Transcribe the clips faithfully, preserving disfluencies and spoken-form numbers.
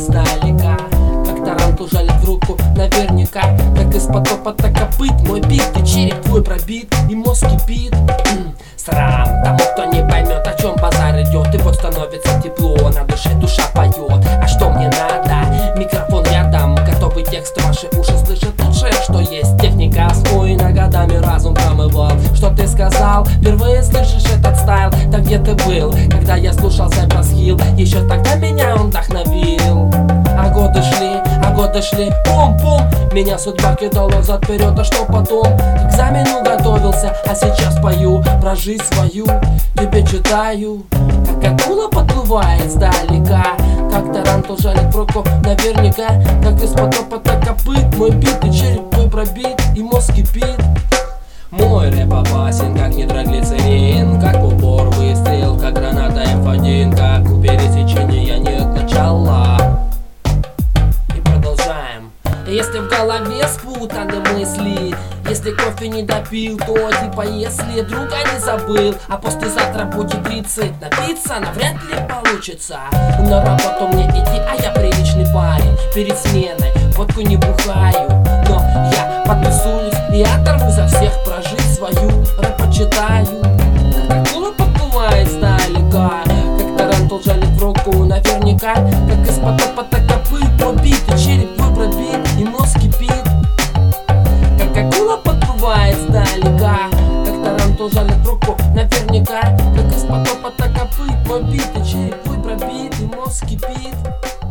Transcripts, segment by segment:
издалека, как тарантул жалит в руку, наверняка. Как из потопа, так копыт мой бит, и череп твой пробит, и мозг кипит. Срам тому, кто не поймет, о чем базар идет. И вот становится тепло, на душе душа поет. А что мне надо? Микрофон рядом, готовый текст, ваши уши слышат лучшее, что есть. Техника освоена годами, разум промывал. Что ты сказал? Впервые слышишь этот стайл? Так где ты был, когда я слушал Cypress Hill? Еще тогда меня он вдохновил. А годы шли, а годы шли, пум-пум. Меня судьба кидала зад вперед, а что потом? К экзамену готовился, а сейчас пою про жизнь свою, тебе читаю. Как акула подплывает сдалека, как тарантул жалит в руку, наверняка. Как из потопа, так копыт мой бит, и череп твой пробит, и мозг кипит. Мой рэп опасен, как нитроглицерин, как упор выстрел, как граната эф один, как у пересечения нет начала. И продолжаем. Если в голове спутаны мысли, если кофе не допил, то типа если друга не забыл, а послезавтра будет тридцать, напиться навряд ли получится. На работу мне идти, а я приличный парень. Перед сменой водку не бухаю, но я подписываюсь и оторву за всех про жизнь свою. Рэп почитаю, как акула подплывает сдалека, как тарантул жалит в руку, наверняка. Как из потопа, так копыт мой бит, и череп твой пробит, и мозг кипит. Как акула подплывает сдалека, как тарантул жалит в руку, наверняка. Как из потопа, так копыт мой бит, и череп твой пробит, и мозг кипит.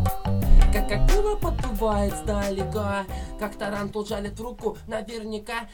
Как акула подплывает сдалека, как тарантул жалит в руку, наверняка.